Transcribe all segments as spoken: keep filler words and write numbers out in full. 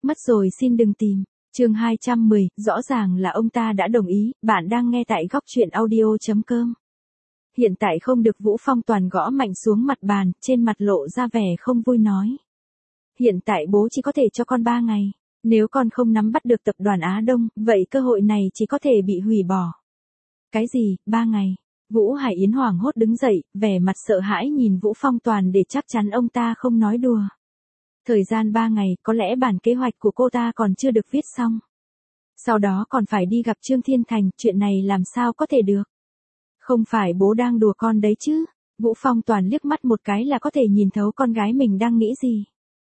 Mất rồi xin đừng tìm. Chương hai trăm mười, rõ ràng là ông ta đã đồng ý, bạn đang nghe tại góc truyện audio chấm com. Hiện tại không được Vũ Phong toàn gõ mạnh xuống mặt bàn, trên mặt lộ ra vẻ không vui nói. Hiện tại bố chỉ có thể cho con ba ngày. Nếu con không nắm bắt được tập đoàn Á Đông, vậy cơ hội này chỉ có thể bị hủy bỏ. Cái gì, ba ngày? Vũ Hải Yến hoảng hốt đứng dậy, vẻ mặt sợ hãi nhìn Vũ Phong toàn để chắc chắn ông ta không nói đùa. Thời gian ba ngày, có lẽ bản kế hoạch của cô ta còn chưa được viết xong. Sau đó còn phải đi gặp Trương Thiên Thành, chuyện này làm sao có thể được. Không phải bố đang đùa con đấy chứ. Vũ Phong toàn liếc mắt một cái là có thể nhìn thấu con gái mình đang nghĩ gì.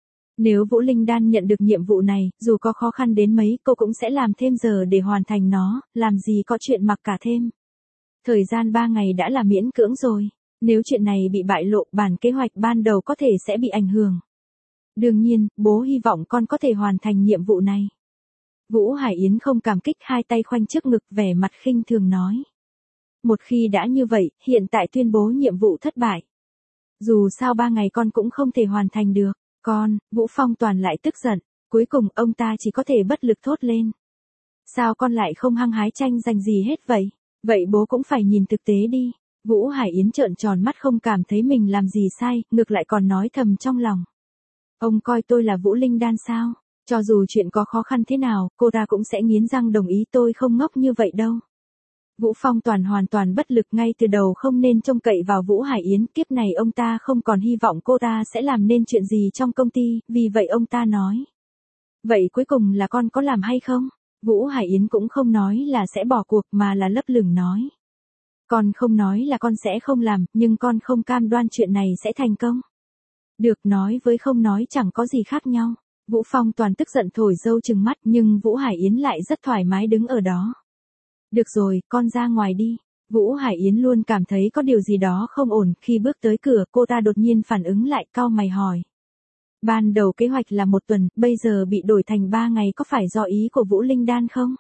Nếu Vũ Linh Đan nhận được nhiệm vụ này, dù có khó khăn đến mấy, cô cũng sẽ làm thêm giờ để hoàn thành nó, làm gì có chuyện mặc cả thêm. Thời gian ba ngày đã là miễn cưỡng rồi. Nếu chuyện này bị bại lộ, bản kế hoạch ban đầu có thể sẽ bị ảnh hưởng. Đương nhiên, bố hy vọng con có thể hoàn thành nhiệm vụ này. Vũ Hải Yến không cảm kích, hai tay khoanh trước ngực, vẻ mặt khinh thường nói. Một khi đã như vậy, hiện tại tuyên bố nhiệm vụ thất bại. Dù sao ba ngày con cũng không thể hoàn thành được. Con, Vũ Phong toàn lại tức giận, cuối cùng ông ta chỉ có thể bất lực thốt lên. Sao con lại không hăng hái tranh giành gì hết vậy? Vậy bố cũng phải nhìn thực tế đi. Vũ Hải Yến trợn tròn mắt không cảm thấy mình làm gì sai, ngược lại còn nói thầm trong lòng. Ông coi tôi là Vũ Linh Đan sao? Cho dù chuyện có khó khăn thế nào, cô ta cũng sẽ nghiến răng đồng ý, tôi không ngốc như vậy đâu. Vũ Phong toàn hoàn toàn bất lực, ngay từ đầu không nên trông cậy vào Vũ Hải Yến, kiếp này ông ta không còn hy vọng cô ta sẽ làm nên chuyện gì trong công ty, vì vậy ông ta nói. Vậy cuối cùng là con có làm hay không? Vũ Hải Yến cũng không nói là sẽ bỏ cuộc mà là lấp lửng nói. Con không nói là con sẽ không làm, nhưng con không cam đoan chuyện này sẽ thành công. Được, nói với không nói chẳng có gì khác nhau. Vũ Phong toàn tức giận thổi râu trừng mắt, nhưng Vũ Hải Yến lại rất thoải mái đứng ở đó. Được rồi, con ra ngoài đi. Vũ Hải Yến luôn cảm thấy có điều gì đó không ổn, khi bước tới cửa, cô ta đột nhiên phản ứng lại, cau mày hỏi. Ban đầu kế hoạch là một tuần, bây giờ bị đổi thành ba ngày, có phải do ý của Vũ Linh Đan không?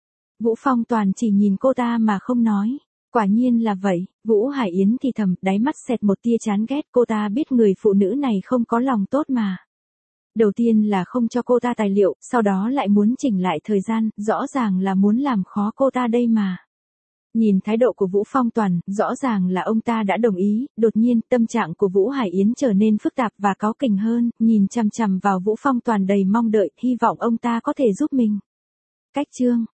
Vũ Phong toàn chỉ nhìn cô ta mà không nói. Quả nhiên là vậy. Vũ Hải Yến thì thầm, đáy mắt xẹt một tia chán ghét, cô ta biết người phụ nữ này không có lòng tốt mà. Đầu tiên là không cho cô ta tài liệu, sau đó lại muốn chỉnh lại thời gian, rõ ràng là muốn làm khó cô ta đây mà. Nhìn thái độ của Vũ Phong toàn, rõ ràng là ông ta đã đồng ý, đột nhiên tâm trạng của Vũ Hải Yến trở nên phức tạp và cáu kỉnh hơn, nhìn chằm chằm vào Vũ Phong toàn đầy mong đợi, hy vọng ông ta có thể giúp mình. Cách chương